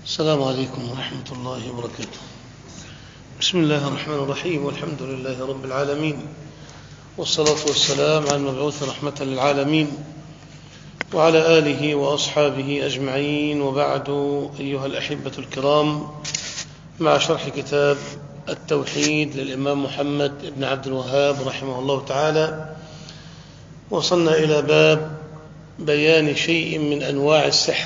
السلام عليكم ورحمة الله وبركاته. بسم الله الرحمن الرحيم، والحمد لله رب العالمين، والصلاة والسلام على المبعوث رحمة للعالمين وعلى آله وأصحابه أجمعين، وبعد. أيها الأحبة الكرام، مع شرح كتاب التوحيد للإمام محمد بن عبد الوهاب رحمه الله تعالى، وصلنا إلى باب بيان شيء من أنواع السحر.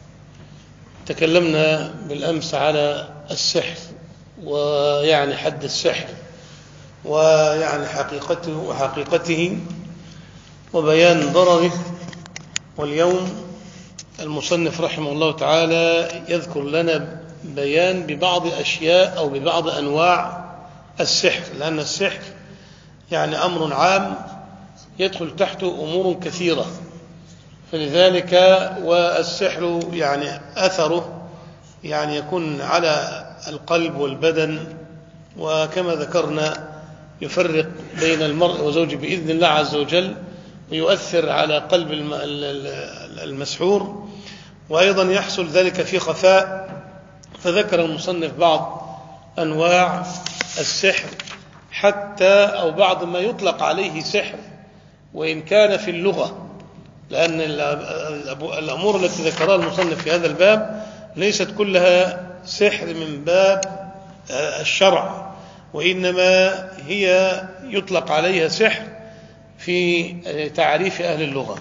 تكلمنا بالأمس على السحر، ويعني حد السحر، ويعني حقيقته وبيان ضرره. واليوم المصنف رحمه الله تعالى يذكر لنا بيان ببعض أشياء أو ببعض أنواع السحر، لأن السحر يعني أمر عام يدخل تحته أمور كثيرة، فلذلك والسحر يعني أثره يعني يكون على القلب والبدن، وكما ذكرنا يفرق بين المرء وزوجه بإذن الله عز وجل، ويؤثر على قلب المسحور، وأيضا يحصل ذلك في خفاء. فذكر المصنف بعض أنواع السحر، حتى أو بعض ما يطلق عليه سحر وإن كان في اللغة، لأن الأمور التي ذكرها المصنف في هذا الباب ليست كلها سحر من باب الشرع، وإنما هي يطلق عليها سحر في تعريف أهل اللغة.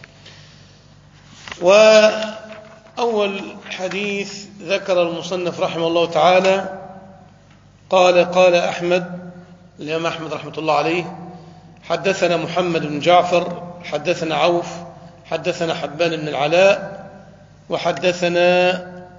وأول حديث ذكر المصنف رحمه الله تعالى قال أحمد، الإمام أحمد رحمة الله عليه: حدثنا محمد بن جعفر، حدثنا عوف، حدثنا حبان بن العلاء، وحدثنا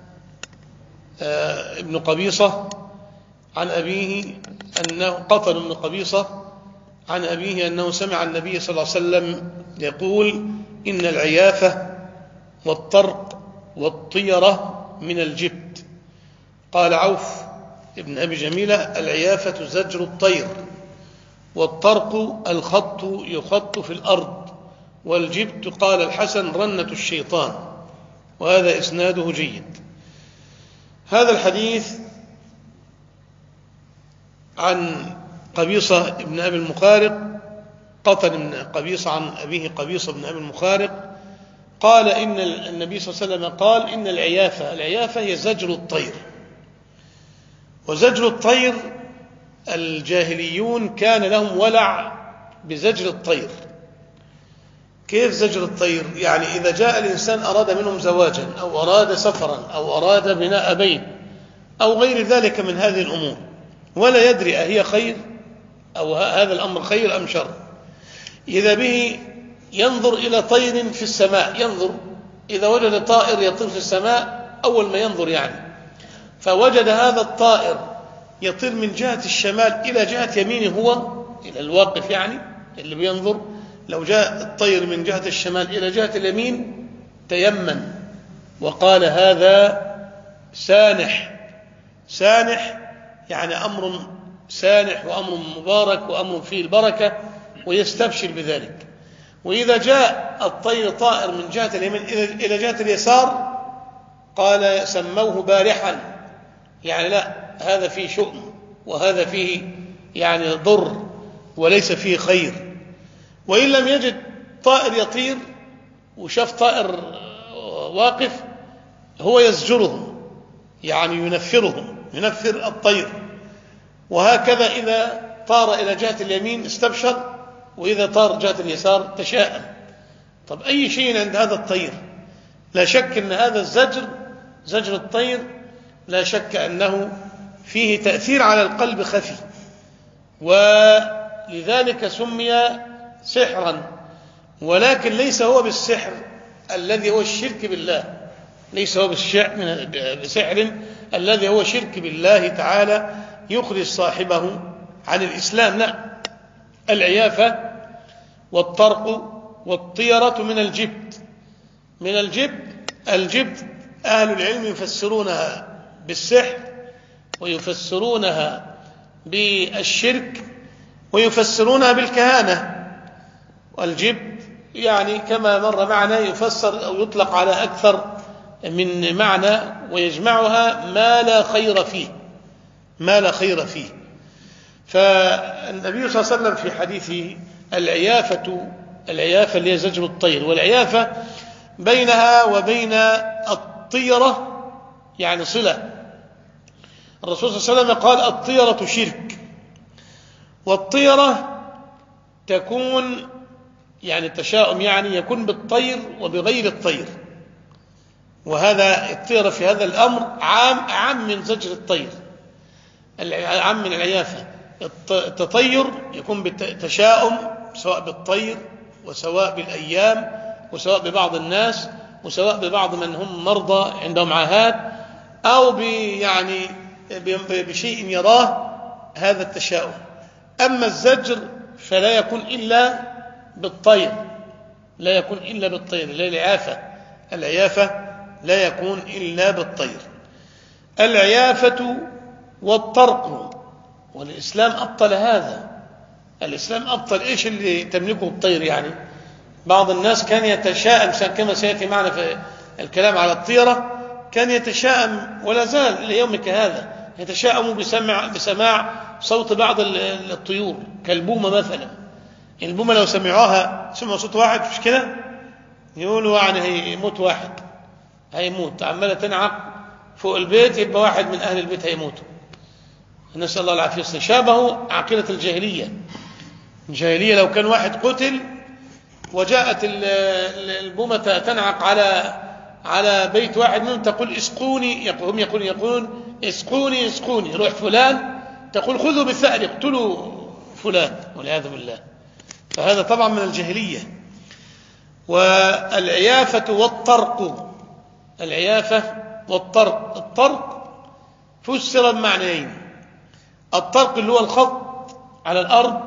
ابن قبيصة عن أبيه أنه قتل ابن قبيصة عن أبيه أنه سمع النبي صلى الله عليه وسلم يقول: إن العيافة والطرق والطيرة من الجبت. قال عوف ابن أبي جميلة: العيافة زجر الطير، والطرق الخط يخط في الأرض، والجبت قال الحسن رنة الشيطان. وهذا إسناده جيد. هذا الحديث عن قبيصة ابن أبي المخارق، قتل ابن قبيصة عن أبيه قبيصة ابن أبي المخارق، قال إن النبي صلى الله عليه وسلم قال: إن العيافة هي زجر الطير. وزجر الطير الجاهليون كان لهم ولع بزجر الطير. كيف زجر الطير؟ يعني إذا جاء الإنسان أراد منهم زواجا، أو أراد سفرا، أو أراد بناء بيت، أو غير ذلك من هذه الأمور، ولا يدري أهي خير أو هذا الأمر خير أم شر، إذا به ينظر إلى طير في السماء، ينظر إذا وجد طائر يطير في السماء، أول ما ينظر يعني، فوجد هذا الطائر يطير من جهة الشمال إلى جهة يمينه، هو إلى الواقف يعني اللي بينظر، لو جاء الطير من جهة الشمال إلى جهة اليمين تيمن وقال: هذا سانح، يعني أمر سانح وأمر مبارك وأمر فيه البركة، ويستبشر بذلك. وإذا جاء الطير طائر من جهة اليمين إلى جهة اليسار قال: سموه بارحا، يعني لا، هذا فيه شؤم، وهذا فيه يعني ضر، وليس فيه خير. وإن لم يجد طائر يطير وشاف طائر واقف، هو يزجرهم، يعني ينفر الطير. وهكذا إذا طار إلى جهة اليمين استبشر، وإذا طار جهة اليسار تشاءم. طب أي شيء عند هذا الطير؟ لا شك أن هذا زجر الطير لا شك أنه فيه تأثير على القلب خفي، ولذلك سمي سحرا. ولكن ليس هو بالسحر الذي هو الشرك بالله، ليس هو بسحر الذي هو شرك بالله تعالى يخرج صاحبه عن الإسلام. لا، العيافة والطرق والطيرة من الجبت أهل العلم يفسرونها بالسحر، ويفسرونها بالشرك، ويفسرونها بالكهانة. والجبت يعني كما مر معنا يفسر أو يطلق على أكثر من معنى ويجمعها ما لا خير فيه، ما لا خير فيه. فالنبي صلى الله عليه وسلم في حديثه العيافة اللي هي زجر الطير، والعيافة بينها وبين الطيرة يعني صلة. الرسول صلى الله عليه وسلم قال الطيرة شرك، والطيرة تكون يعني التشاؤم يعني يكون بالطير وبغير الطير، وهذا الطيرة في هذا الأمر عام من زجر الطير، عام من العيافة. التطير يكون بالتشاؤم سواء بالطير وسواء بالأيام وسواء ببعض الناس وسواء ببعض من هم مرضى عندهم عاهات أو يعني بشيء يراه، هذا التشاؤم. أما الزجر فلا يكون إلا بالطير، لا يكون إلا بالطير، لا العيافة لا يكون إلا بالطير. العيافة والطرق، والإسلام أبطل هذا. الإسلام أبطل إيش اللي تملكه الطير؟ يعني بعض الناس كان يتشاءم كما سيأتي معنا في الكلام على الطيرة، كان يتشاءم ولا زال ليومك هذا يتشاءم بسماع صوت بعض الطيور كالبومة مثلا. البومة لو سمعوا صوت واحد مش كده يقولوا يعني هيموت واحد، هيموت، عمالة تنعق فوق البيت، يبقى واحد من أهل البيت هيموتوا، نسأل الله العافية. شابهوا عقيدة الجاهلية لو كان واحد قتل وجاءت البومة تنعق على بيت واحد منهم تقول اسقوني، هم يقولون اسقوني، روح فلان تقول خذوا بالثأر اقتلوا فلان والعياذ بالله. فهذا طبعا من الجاهلية. والعيافة والطرق، العيافة والطرق، الطرق فسر بمعنيين. الطرق اللي هو الخط على الأرض،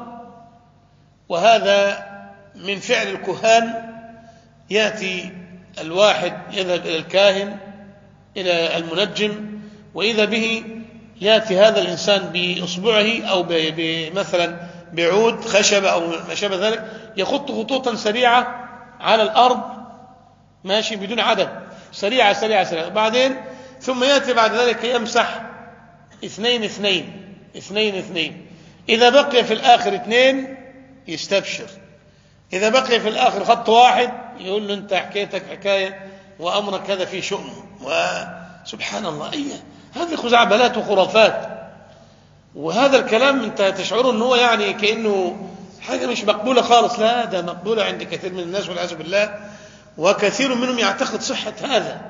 وهذا من فعل الكهان، يأتي الواحد يذهب إلى الكاهن إلى المنجم، وإذا به يأتي هذا الإنسان بإصبعه أو مثلا بعود خشب أو ما شابه ذلك، يخط خطوطا سريعة على الأرض ماشي بدون عدد، سريعة. بعدين ثم يأتي بعد ذلك يمسح 2 إذا بقي في الآخر 2 يستبشر، إذا بقي في الآخر خط واحد يقول له أنت حكايتك حكاية وأمرك هذا فيه شؤم. وسبحان الله، هذه خزعبلات وخرافات، وهذا الكلام أنت تشعره أنه يعني كأنه حاجة مش مقبولة خالص. لا، ده مقبولة عند كثير من الناس والعياذ بالله، وكثير منهم يعتقد صحة هذا.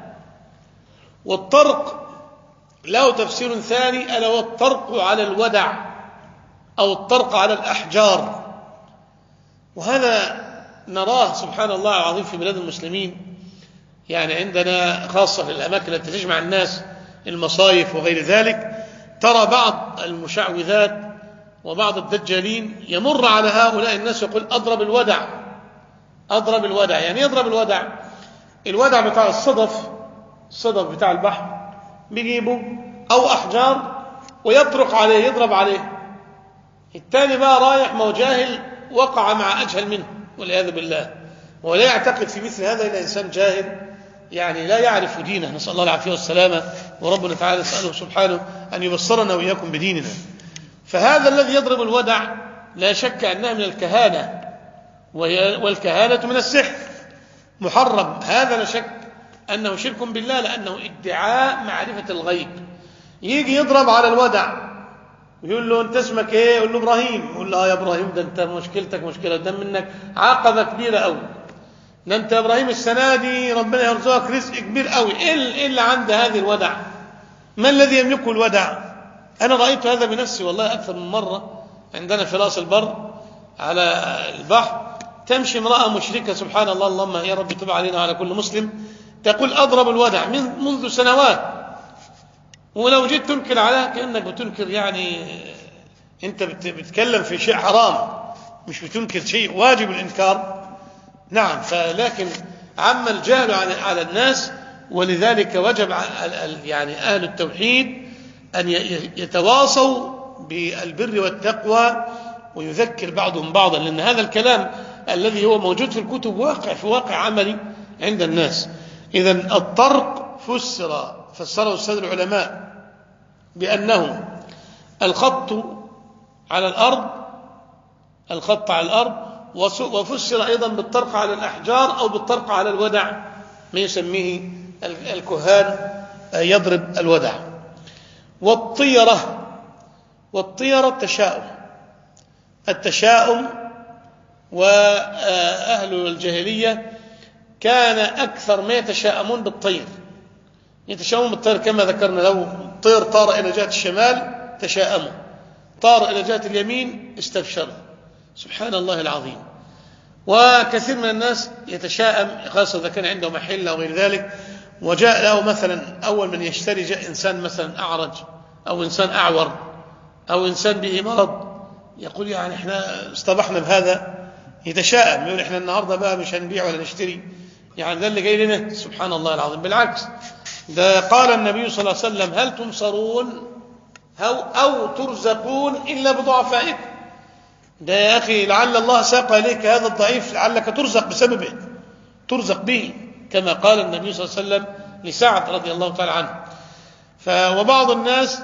والطرق له تفسير ثاني، ألا هو الطرق على الودع أو الطرق على الأحجار، وهذا نراه سبحان الله العظيم في بلاد المسلمين. يعني عندنا خاصة في الأماكن التي تجمع الناس، المصايف وغير ذلك، ترى بعض المشعوذات وبعض الدجالين يمر على هؤلاء الناس يقول أضرب الودع. يعني يضرب الودع بتاع الصدف بتاع البحر بيجيبه أو أحجار ويطرق عليه، يضرب عليه. التاني بقى رايح ما هو جاهل، وقع مع أجهل منه والعياذ بالله، ولا يعتقد في مثل هذا إلا إنسان جاهل يعني لا يعرف دينه، نسأل الله العافية والسلامة. وربنا تعالى نسأله سبحانه أن يبصرنا وإياكم بديننا. فهذا الذي يضرب الودع لا شك أنها من الكهانة، والكهانة من السحر محرم، هذا لا شك أنه شرك بالله، لأنه ادعاء معرفة الغيب. يجي يضرب على الودع ويقول له أنت اسمك إيه؟ يقول له إبراهيم. يقول له يا إبراهيم، ده أنت مشكلتك مشكلة، ده منك عقبة كبيرة أوي، ده أنت يا إبراهيم السنة دي ربنا يرزقك رزق كبير أوي. إيه اللي عند هذه الودع؟ ما الذي يملكه الودع؟ أنا رأيت هذا بنفسي والله أكثر من مرة. عندنا في راس البر على البحر تمشي امرأة مشركة، سبحان الله، اللهم يا رب تب علينا وعلى كل مسلم، تقول أضرب الودع منذ سنوات. ولو جيت تنكر عليها كأنك بتنكر يعني أنت بتتكلم في شيء حرام، مش بتنكر شيء واجب الإنكار. نعم، فلكن عم الجهل على الناس، ولذلك وجب يعني أهل التوحيد أن يتواصوا بالبر والتقوى ويذكر بعضهم بعضا، لأن هذا الكلام الذي هو موجود في الكتب واقع في واقع عملي عند الناس. إذن الطرق فسره السادة العلماء بأنه الخط على الأرض، وفسر أيضا بالطرق على الأحجار أو بالطرق على الودع، ما يسميه الكهان يضرب الودع. والطيرة التشاؤم، وأهل الجاهلية كان أكثر ما يتشاءمون بالطير، كما ذكرنا، لو طير طار إلى جهة الشمال تشاءموا، طار إلى جهة اليمين استبشروا. سبحان الله العظيم. وكثير من الناس يتشاءم، خاصة إذا كان عنده محل أو غير ذلك، وجاء له مثلا أول من يشتري جاء إنسان مثلا أعرج أو إنسان أعور أو إنسان به مرض، يقول يعني إحنا اصطبحنا بهذا، يتشاءم، يقول إحنا النهاردة بقى مش هنبيع ولا نشتري، يعني ده اللي جاي لنا. سبحان الله العظيم. بالعكس، ده قال النبي صلى الله عليه وسلم: هل تنصرون أو ترزقون إلا بضعفائكم؟ ده يا أخي لعل الله ساق إليك هذا الضعيف لعلك ترزق بسببه، ترزق به، كما قال النبي صلى الله عليه وسلم لسعد رضي الله تعالى عنه. وبعض الناس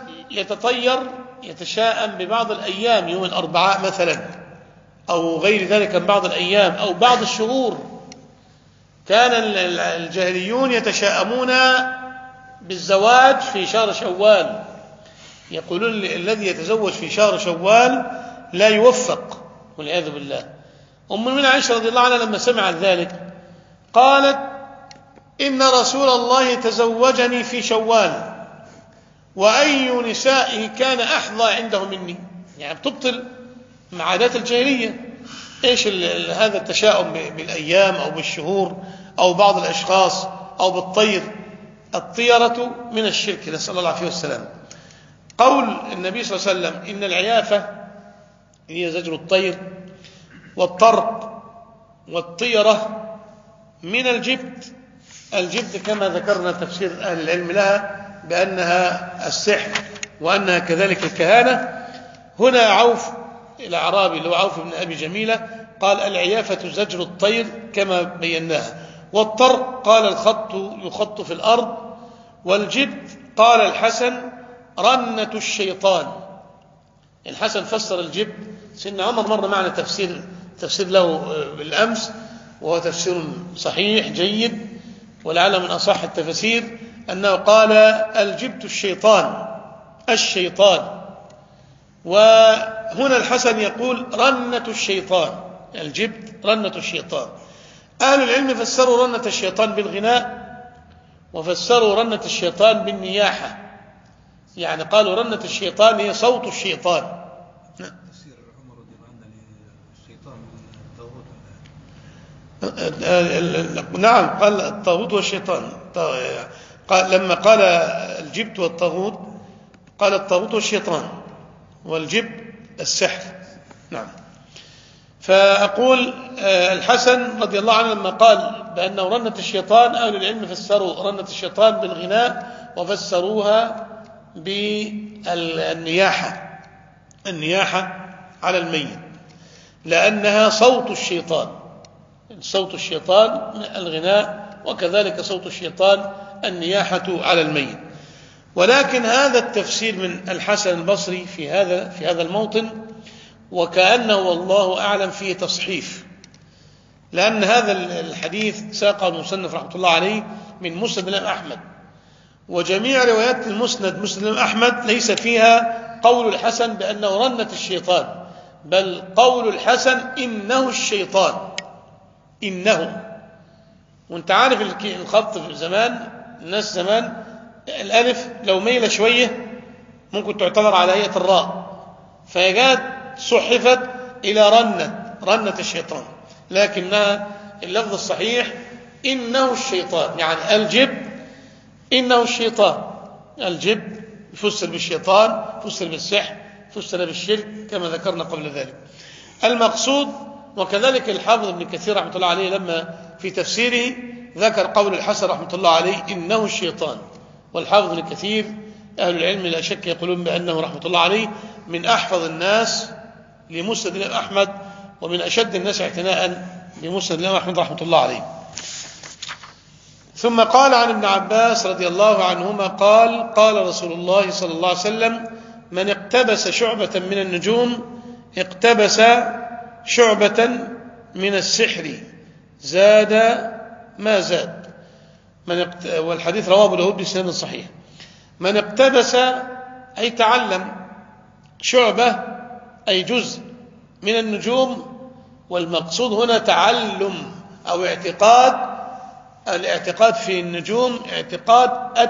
يتشاءم ببعض الأيام، يوم الأربعاء مثلا أو غير ذلك من بعض الأيام أو بعض الشهور. كان الجاهليون يتشاءمون بالزواج في شهر شوال، يقولون الذي يتزوج في شهر شوال لا يوفق، والعياذ بالله. أم عائشة رضي الله عنها لما سمعت ذلك قالت: إن رسول الله تزوجني في شوال، وأي نسائه كان أحظى عنده مني. يعني بتبطل مع عادات الجاهلية. إيش هذا التشاؤم بالأيام أو بالشهور أو بعض الأشخاص أو بالطير؟ الطيرة من الشرك، نسأل الله العافية والسلام. قول النبي صلى الله عليه وسلم: إن العيافة هي زجر الطير، والطرق والطيرة من الجبت كما ذكرنا تفسير أهل العلم لها بأنها السحر وأنها كذلك الكهانة. هنا عوف الأعرابي اللي هو عوف بن أبي جميلة قال: العيافة زجر الطير كما بيناها، والطرق قال الخط يخط في الأرض، والجبت قال الحسن رنة الشيطان. الحسن فسر الجبت، سيدنا عمر مر معنا تفسير له بالأمس، وهو تفسير صحيح جيد، ولعل من أصح التفسير أنه قال الجبت الشيطان. وهنا الحسن يقول رنة الشيطان، الجبت رنة الشيطان. أهل العلم فسروا رنة الشيطان بالغناء، وفسروا رنة الشيطان بالنياحة، يعني قالوا رنة الشيطان هي صوت الشيطان. تفسير عمر رضي الله عنه للشيطان الطاغوت. نعم، قال الطاغوت والشيطان. لما قال الجبت والطاغوت قال الطاغوت والشيطان، والجبت السحر. نعم. فأقول الحسن رضي الله عنه لما قال بأنه رنة الشيطان، أهل العلم فسروا رنة الشيطان بالغناء، وفسروها بالنياحة، النياحة على الميت، لأنها صوت الشيطان الغناء، وكذلك صوت الشيطان النياحة على الميت. ولكن هذا التفسير من الحسن البصري في هذا الموطن وكأنه والله أعلم فيه تصحيف، لأن هذا الحديث ساقه المصنف رحمة الله عليه من مسند الإمام أحمد، وجميع روايات مسند الإمام أحمد ليس فيها قول الحسن بأنه رنة الشيطان، بل قول الحسن إنه الشيطان، إنه. وانت عارف الخط في زمان الناس زمان الألف لو ميل شوية ممكن تعتبر على هيئة الراء، فيجاد صحفت إلى رنة الشيطان، لكنها اللفظ الصحيح إنه الشيطان، يعني الجب إنه الشيطان. الجب فسر بالشيطان، فسر بالسحر، فسر بالشرك كما ذكرنا قبل ذلك. المقصود، وكذلك الحافظ ابن كثير رحمة الله عليه لما في تفسيره ذكر قول الحسن رحمة الله عليه إنه الشيطان. والحافظ ابن كثير أهل العلم لا شك يقولون بأنه رحمة الله عليه من أحفظ الناس لمسند الإمام أحمد، ومن أشد الناس اعتناء بمسند الإمام أحمد رحمة الله عليه. ثم قال عن ابن عباس رضي الله عنهما قال قال رسول الله صلى الله عليه وسلم: من اقتبس شعبة من النجوم اقتبس شعبة من السحر زاد ما زاد. والحديث رواه ابو داود بسند صحيح. من اقتبس أي تعلم، شعبة أي جزء من النجوم، والمقصود هنا تعلم أو اعتقاد. الاعتقاد في النجوم اعتقاد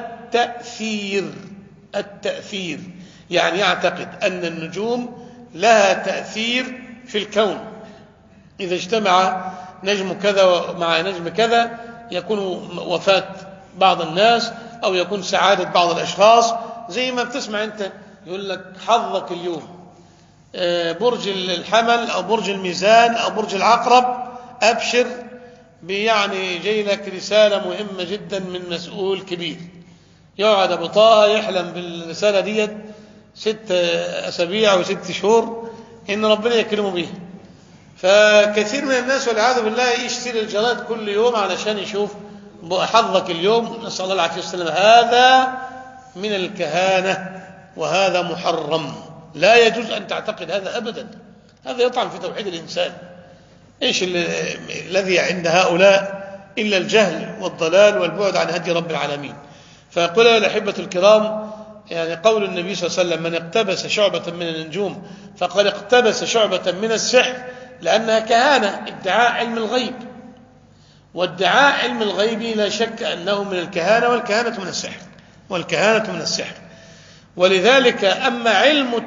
التأثير، يعني يعتقد أن النجوم لها تأثير في الكون. إذا اجتمع نجم كذا مع نجم كذا يكون وفاة بعض الناس أو يكون سعادة بعض الأشخاص، زي ما بتسمع أنت يقول لك حظك اليوم برج الحمل أو برج الميزان أو برج العقرب، أبشر يعني جاي لك رسالة مهمة جدا من مسؤول كبير. يقعد أبو طه يحلم بالرسالة ديت 6 أسابيع و6 شهور إن ربنا يكرمه بيها. فكثير من الناس والعياذ بالله يشتري الجرائد كل يوم علشان يشوف حظك اليوم، نسأل الله العافية والسلامة. هذا من الكهانة وهذا محرم، لا يجوز أن تعتقد هذا أبدا. هذا يطعن في توحيد الإنسان. إيش الذي عند هؤلاء إلا الجهل والضلال والبعد عن هدي رب العالمين. فيقول يا الأحبة الكرام، يعني قول النبي صلى الله عليه وسلم: من اقتبس شعبة من النجوم فقد اقتبس شعبة من السحر، لأنها كهانة، ادعاء علم الغيب، وادعاء علم الغيب لا شك أنه من الكهانة، والكهانة من السحر. ولذلك أما علم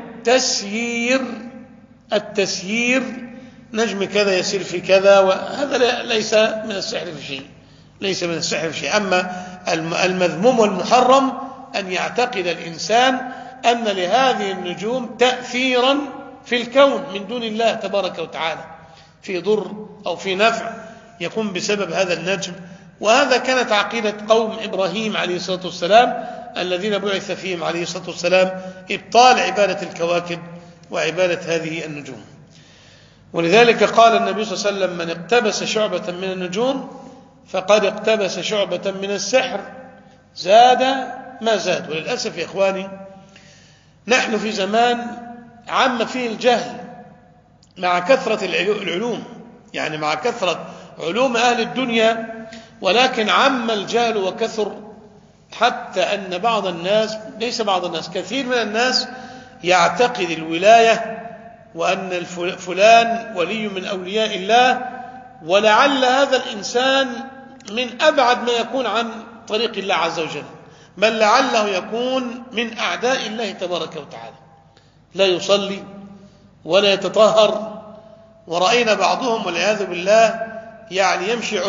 التسيير نجم كذا يسير في كذا، وهذا ليس من السحر في شيء. أما المذموم والمحرم أن يعتقد الإنسان أن لهذه النجوم تأثيرا في الكون من دون الله تبارك وتعالى، في ضر أو في نفع يكون بسبب هذا النجم. وهذا كانت عقيدة قوم إبراهيم عليه الصلاة والسلام الذين بعث فيهم عليه الصلاة والسلام إبطال عبادة الكواكب وعبادة هذه النجوم. ولذلك قال النبي صلى الله عليه وسلم: من اقتبس شعبة من النجوم فقد اقتبس شعبة من السحر زاد ما زاد. وللأسف يا إخواني، نحن في زمان عم فيه الجهل مع كثرة العلوم، يعني مع كثرة علوم أهل الدنيا، ولكن عم الجهل وكثر، حتى أن بعض الناس، ليس بعض الناس، كثير من الناس يعتقد الولاية وأن فلان ولي من أولياء الله، ولعل هذا الإنسان من أبعد ما يكون عن طريق الله عز وجل، بل لعله يكون من أعداء الله تبارك وتعالى، لا يصلي ولا يتطهر. ورأينا بعضهم والعياذ بالله يعني يمشي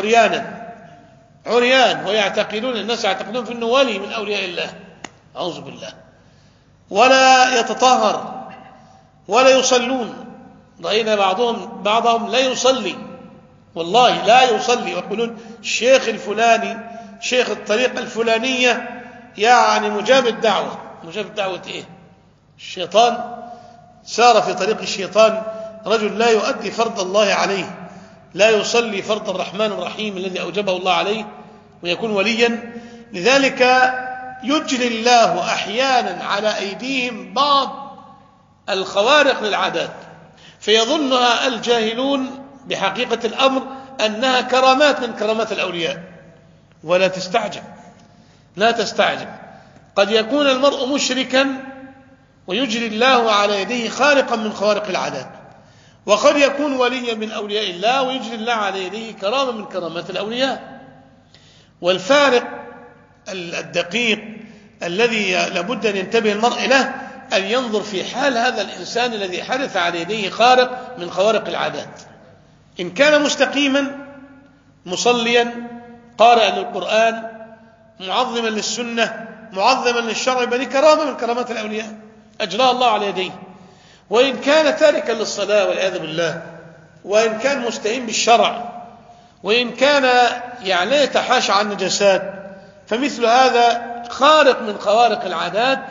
عريان ويعتقدون، الناس يعتقدون في أنه ولي من أولياء الله، أعوذ بالله، ولا يتطهر ولا يصلون. رأينا بعضهم لا يصلي، والله لا يصلي، ويقولون الشيخ الفلاني شيخ الطريقة الفلانية يعني مجاب الدعوة. إيه؟ الشيطان سار في طريق الشيطان رجل لا يؤدي فرض الله عليه، لا يصلي فرض الرحمن الرحيم الذي أوجبه الله عليه، ويكون وليا. لذلك يجري الله أحيانا على أيديهم بعض الخوارق للعادات، فيظنها الجاهلون بحقيقة الأمر أنها كرامات من كرامات الأولياء. ولا تستعجب، قد يكون المرء مشركا ويجري الله على يديه خارقا من خوارق العادات، وقد يكون وليا من أولياء الله ويجري الله على يديه كرامة من كرامات الأولياء. والفارق الدقيق الذي لابد أن ينتبه المرء له أن ينظر في حال هذا الإنسان الذي حدث على يديه خارق من خوارق العادات. إن كان مستقيما مصليا قارئا للقرآن معظما للسنة معظما للشرع، بل كرامة من كرامات الأولياء أجرى الله على يديه. وإن كان تاركا للصلاة والعياذ بالله، وإن كان مستهين بالشرع، وإن كان يعني لا يتحاشى عن النجاسات، فمثل هذا خارق من خوارق العادات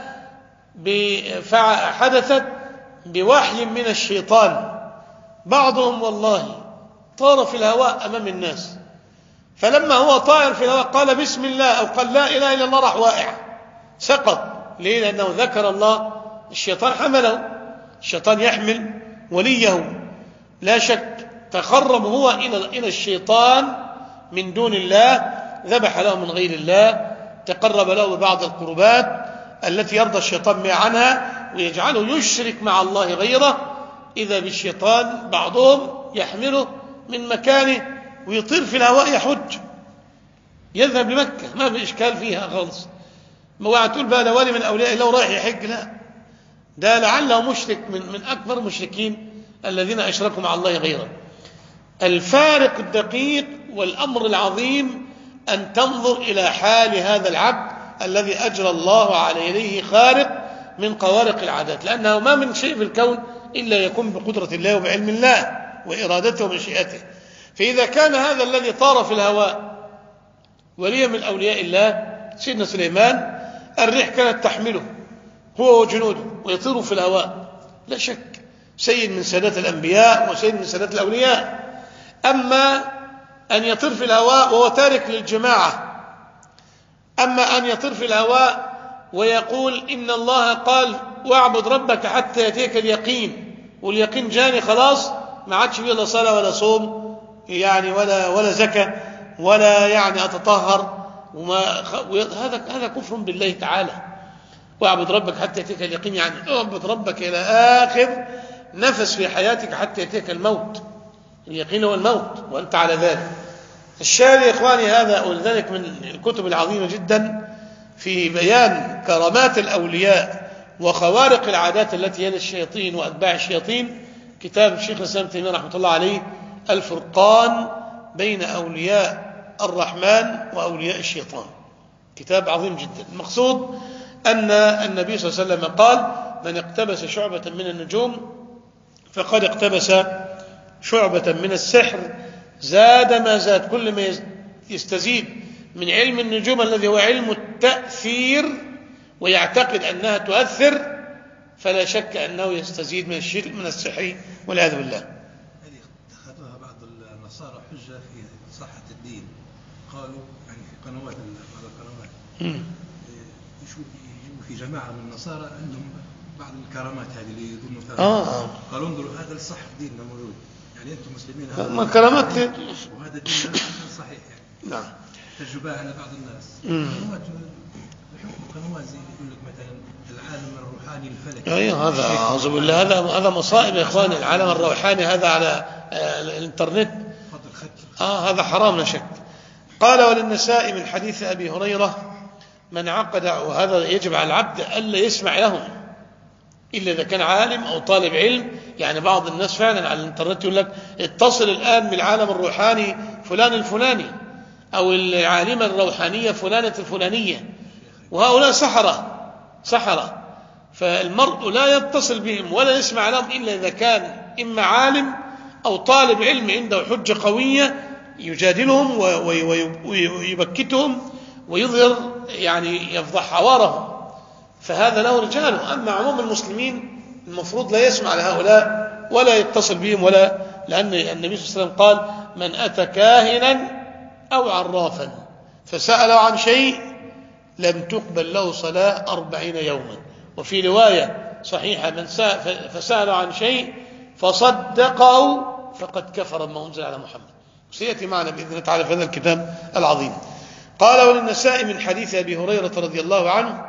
حدثت بوحي من الشيطان. بعضهم والله طار في الهواء أمام الناس، فلما هو طائر في الهواء قال بسم الله أو قال لا إله إلا الله راح واقع سقط. ليه؟ لأنه ذكر الله. الشيطان حمله، الشيطان يحمل وليه لا شك. تقرب هو إلى الشيطان من دون الله، ذبح له من غير الله، تقرب له ببعض القربات التي يرضى الشيطان بها عنها ويجعله يشرك مع الله غيره. إذا بالشيطان بعضهم يحمله من مكانه ويطير في الهواء يحج، يذهب لمكة، ما في إشكال فيها خالص. ما وقعت تقول بقى ده ولي من أولياء الله رايح يحج، لا، ده لعله مشرك من أكبر المشركين الذين أشركوا مع الله غيره. الفارق الدقيق والأمر العظيم أن تنظر إلى حال هذا العبد الذي أجرى الله عليه خارق من خوارق العادات، لأنه ما من شيء في الكون إلا يكون بقدرة الله وبعلم الله وإرادته ومشيئته. فإذا كان هذا الذي طار في الهواء ولي من أولياء الله سيدنا سليمان، الريح كانت تحمله هو وجنوده ويطيروا في الهواء، لا شك سيد من سادات الأنبياء وسيد من سادات الأولياء. أما أن يطير في الهواء وهو تارك للجماعة، أما أن يطير في الهواء ويقول إن الله قال واعبد ربك حتى يأتيك اليقين، واليقين جاني خلاص، ما عادش فيه لا صلاة ولا صوم يعني ولا زكاة ولا يعني أتطهر، هذا كفر بالله تعالى. واعبد ربك حتى يأتيك اليقين يعني اعبد ربك إلى آخر نفس في حياتك حتى يأتيك الموت. اليقين هو الموت وأنت على ذلك. الشاهد يا إخواني هذا، ولذلك من الكتب العظيمة جدا في بيان كرامات الأولياء وخوارق العادات التي هي للشياطين وأتباع الشياطين كتاب الشيخ الإسلام ابن تيمية رحمة الله عليه الفرقان بين أولياء الرحمن وأولياء الشيطان، كتاب عظيم جدا. المقصود أن النبي صلى الله عليه وسلم قال من اقتبس شعبة من النجوم فقد اقتبس شعبة من السحر، زاد ما زاد، كل ما يستزيد من علم النجوم الذي هو علم التأثير ويعتقد أنها تؤثر فلا شك أنه يستزيد من السحر والعياذ بالله. هذه اتخذوها بعض النصارى حجة في صحة الدين، قالوا يعني في قنوات بعض القنوات يجيبوا في جماعة من النصارى عندهم بعض الكرامات هذه اللي يظنوا فيها قالوا انظروا هذا الصح ديننا موجود، يعني انتم مسلمين هذا كرامات وهذا الدين صحيح يعني. نعم. تجربة على بعض الناس قنوات زي يقول لك مثلا العالم الروحاني الفلكي. ايوه هذا اعوذ بالله، هذا مصائب يا اخواني. العالم الروحاني هذا على الانترنت هذا حرام لا شك. قال وللنساء من حديث ابي هريره من عقد، وهذا يجب على العبد الا يسمع لهم الا اذا كان عالم او طالب علم. يعني بعض الناس فعلا على الانترنت يقول لك اتصل الان بالعالم الروحاني فلان الفلاني او العالمه الروحانيه فلانه الفلانيه، وهؤلاء سحرة. فالمرء لا يتصل بهم ولا يسمع لهم إلا إذا كان إما عالم أو طالب علم عنده حجة قوية يجادلهم ويبكتهم ويظهر يعني يفضح عوارهم، فهذا له رجاله. أما عموم المسلمين المفروض لا يسمع لهؤلاء ولا يتصل بهم لأن النبي صلى الله عليه وسلم قال من أتى كاهنا أو عرافا فسأله عن شيء لم تقبل له صلاة 40 يوما. وفي رواية صحيحة من فسأل عن شيء فصدقه فقد كفر ما أنزل على محمد. سيأتي معنا بإذن الله تعالى في هذا الكتاب العظيم. قال وللنساء من حديث أبي هريرة رضي الله عنه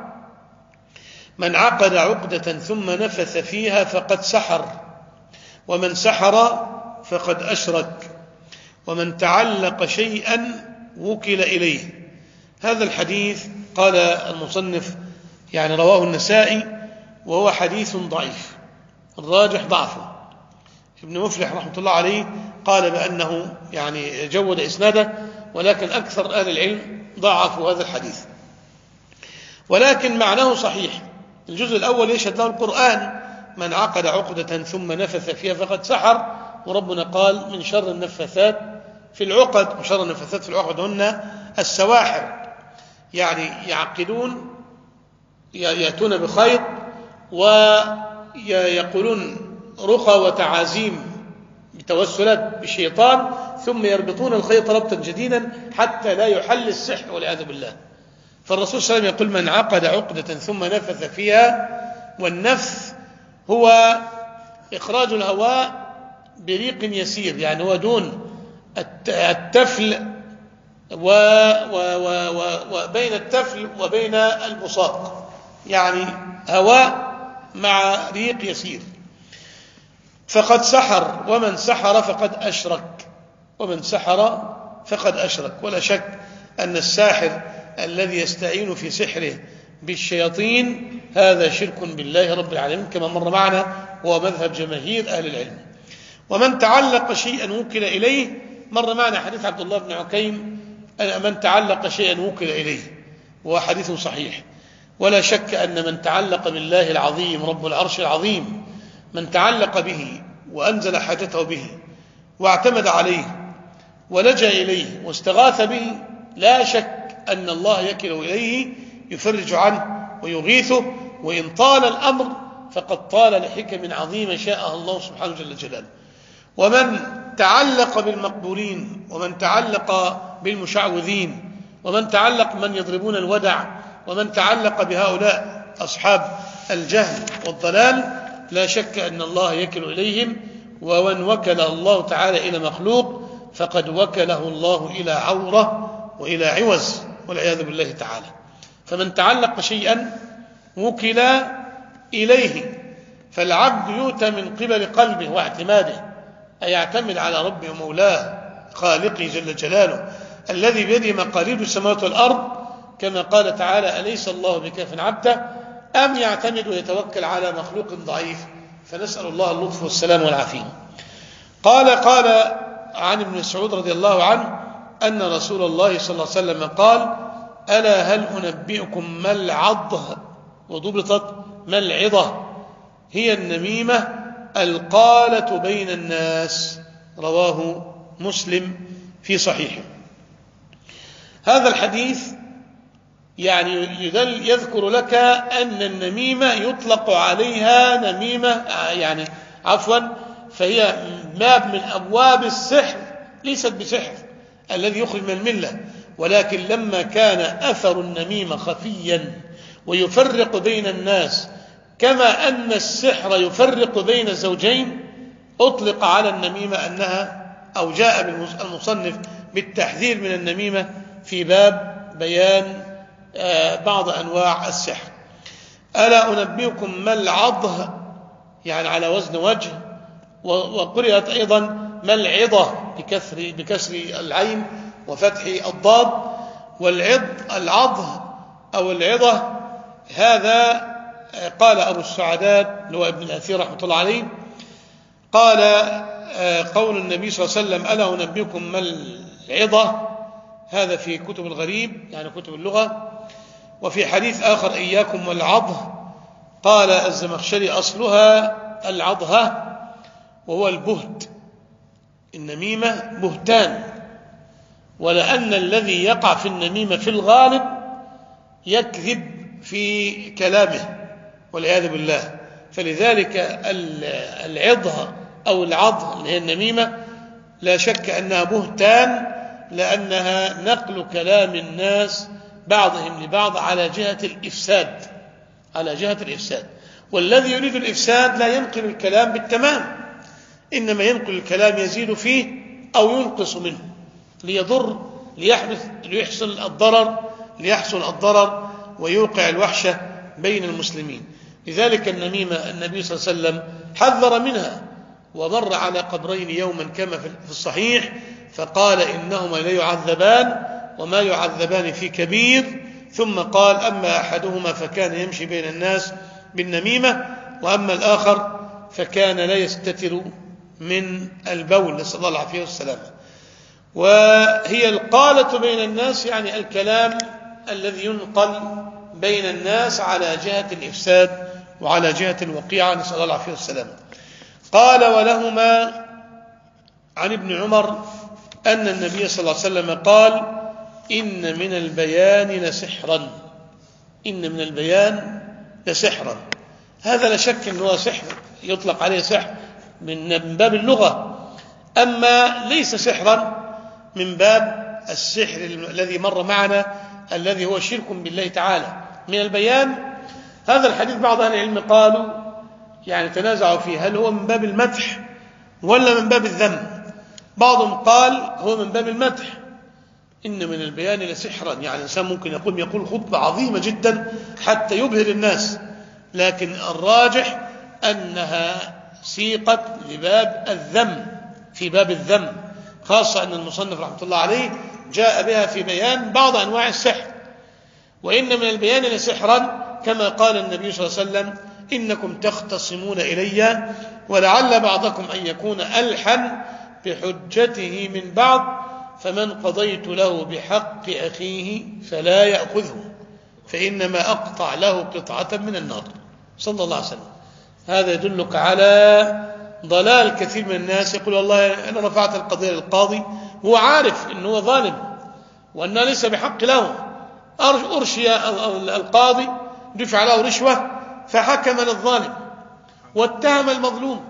من عقد عقدة ثم نفث فيها فقد سحر، ومن سحر فقد أشرك، ومن تعلق شيئا وكل إليه. هذا الحديث قال المصنف يعني رواه النسائي وهو حديث ضعيف، الراجح ضعفه. ابن مفلح رحمة الله عليه قال بأنه يعني جود إسناده، ولكن أكثر أهل العلم ضعفوا هذا الحديث، ولكن معناه صحيح. الجزء الأول يشهد له القرآن من عقد عقدة ثم نفث فيها فقد سحر، وربنا قال من شر النفثات في العقد، وشر النفثات في العقد هن السواحر، يعني يعقدون يأتون بخيط ويقولون رقى وتعازيم بتوسلات بالشيطان ثم يربطون الخيط ربطا جديدا حتى لا يحل السحر والعياذ بالله. فالرسول صلى الله عليه وسلم يقول: من عقد عقدة ثم نفث فيها، والنفث هو إخراج الهواء بريق يسير، يعني هو دون التفل وبين التفل وبين البصاق، يعني هواء مع ريق يسير. فقد سحر، ومن سحر فقد أشرك، ومن سحر فقد أشرك. ولا شك أن الساحر الذي يستعين في سحره بالشياطين هذا شرك بالله رب العالمين، كما مر معنا هو مذهب جماهير أهل العلم. ومن تعلق شيئا وكل إليه، مر معنا حديث عبد الله بن عكيم: من تعلق شيئا وكل إليه، وهو حديث صحيح. ولا شك أن من تعلق بالله العظيم رب العرش العظيم، من تعلق به وأنزل حاجته به واعتمد عليه ولجأ إليه واستغاث به، لا شك أن الله يكل إليه يفرج عنه ويغيثه، وإن طال الأمر فقد طال لحكم عظيمة شاءها الله سبحانه جل جلاله. ومن تعلق بالمقبولين، ومن تعلق بالمشعوذين، ومن تعلق من يضربون الودع، ومن تعلق بهؤلاء أصحاب الجهل والضلال، لا شك أن الله يكل إليهم. ومن وكل الله تعالى إلى مخلوق فقد وكله الله إلى عورة وإلى عوز والعياذ بالله تعالى. فمن تعلق شيئا وكل إليه، فالعبد يؤتى من قبل قلبه واعتماده، أي يعتمد على ربه ومولاه خالقه جل جلاله الذي بيده مقاليد السماوات والأرض، كما قال تعالى: أليس الله بكاف عبده، أم يعتمد ويتوكل على مخلوق ضعيف؟ فنسأل الله اللطف والسلام والعافية. قال عن ابن مسعود رضي الله عنه أن رسول الله صلى الله عليه وسلم قال: ألا هل أنبئكم ما العضه، وضبطت ما العضة، هي النميمة القالة بين الناس. رواه مسلم في صحيحه. هذا الحديث يعني يذكر لك أن النميمة يطلق عليها نميمة، يعني عفوا، فهي باب من أبواب السحر، ليست بسحر الذي يخرج من الملة، ولكن لما كان أثر النميمة خفيا ويفرق بين الناس كما أن السحر يفرق بين الزوجين، أطلق على النميمة أنها، أو جاء المصنف بالتحذير من النميمة في باب بيان بعض أنواع السحر. ألا أنبئكم ما العضه، يعني على وزن وجه، وقرأت أيضا ما العضة بكسر العين وفتح الضاد. والعضه أو العضة هذا قال أبو السعدات اللي هو ابن الأثير رحمة الله عليه، قال: قول النبي صلى الله عليه وسلم: ألا أنبئكم ما العضة، هذا في كتب الغريب يعني كتب اللغة. وفي حديث آخر: إياكم والعضه، قال الزمخشري: أصلها العضهة، وهو البهت، النميمة بهتان، ولأن الذي يقع في النميمة في الغالب يكذب في كلامه والعياذ بالله، فلذلك العضه أو العضه اللي هي النميمة لا شك أنها بهتان، لأنها نقل كلام الناس بعضهم لبعض على جهة الإفساد، والذي يريد الإفساد لا ينقل الكلام بالتمام، إنما ينقل الكلام يزيد فيه أو ينقص منه ليضر، ليحصل الضرر ويوقع الوحشة بين المسلمين. لذلك النميمة النبي صلى الله عليه وسلم حذر منها، ومر على قبرين يوما كما في الصحيح، فقال: إنهما لا يعذبان وما يعذبان في كبير، ثم قال: أما أحدهما فكان يمشي بين الناس بالنميمة، وأما الآخر فكان لا يستتر من البول، نسأل الله العافية والسلامة. وهي القالة بين الناس، يعني الكلام الذي ينقل بين الناس على جهة الإفساد وعلى جهة الوقيعة، نسأل الله العافية والسلامة. قال: ولهما عن ابن عمر أن النبي صلى الله عليه وسلم قال: إن من البيان لسحرا. هذا لا شك أنه سحر، يطلق عليه سحر من باب اللغة، أما ليس سحرا من باب السحر الذي مر معنا الذي هو شرك بالله تعالى. من البيان هذا الحديث بعض أهل العلم قالوا يعني تنازعوا فيه هل هو من باب المدح ولا من باب الذم. بعضهم قال هو من باب المدح، إن من البيان لسحرا، يعني الإنسان ممكن يقول خطبة عظيمة جدا حتى يبهر الناس، لكن الراجح أنها سيقت لباب الذم، في باب الذم، خاصة أن المصنف رحمة الله عليه جاء بها في بيان بعض أنواع السحر. وإن من البيان لسحرا كما قال النبي صلى الله عليه وسلم إنكم تختصمون إلي ولعل بعضكم أن يكون ألحن بحجته من بعض، فمن قضيت له بحق أخيه فلا يأخذه فإنما أقطع له قطعة من النار، صلى الله عليه وسلم. هذا يدلك على ضلال كثير من الناس، يقول والله أنا رفعت القضية للقاضي هو عارف أنه ظالم وأنه ليس بحق له، أرشي القاضي دفع له رشوة فحكم للظالم واتهم المظلوم.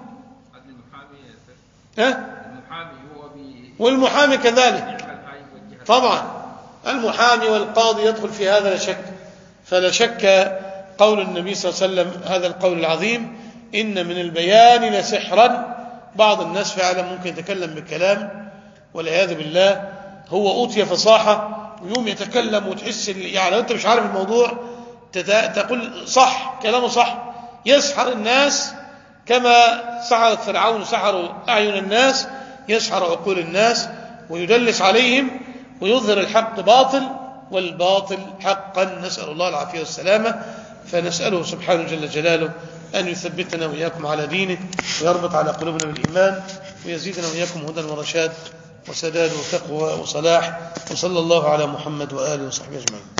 والمحامي كذلك طبعا، المحامي والقاضي يدخل في هذا لا شك. فلا شك قول النبي صلى الله عليه وسلم هذا القول العظيم إن من البيان لسحرا. بعض الناس فعلا ممكن يتكلم بكلام والعياذ بالله هو أوتي فصاحة ويوم يتكلم وتحس يعني لو أنت مش عارف الموضوع تقول صح كلامه صح، يسحر الناس كما سحر فرعون سحروا أعين الناس، يسحر عقول الناس ويدلس عليهم ويظهر الحق باطل والباطل حقا، نسأل الله العافية والسلامة. فنسأله سبحانه جل جلاله أن يثبتنا وإياكم على دينه ويربط على قلوبنا بالإيمان ويزيدنا وإياكم هدى ورشاد وسداد وتقوى وصلاح، وصلى الله على محمد وآله وصحبه أجمعين.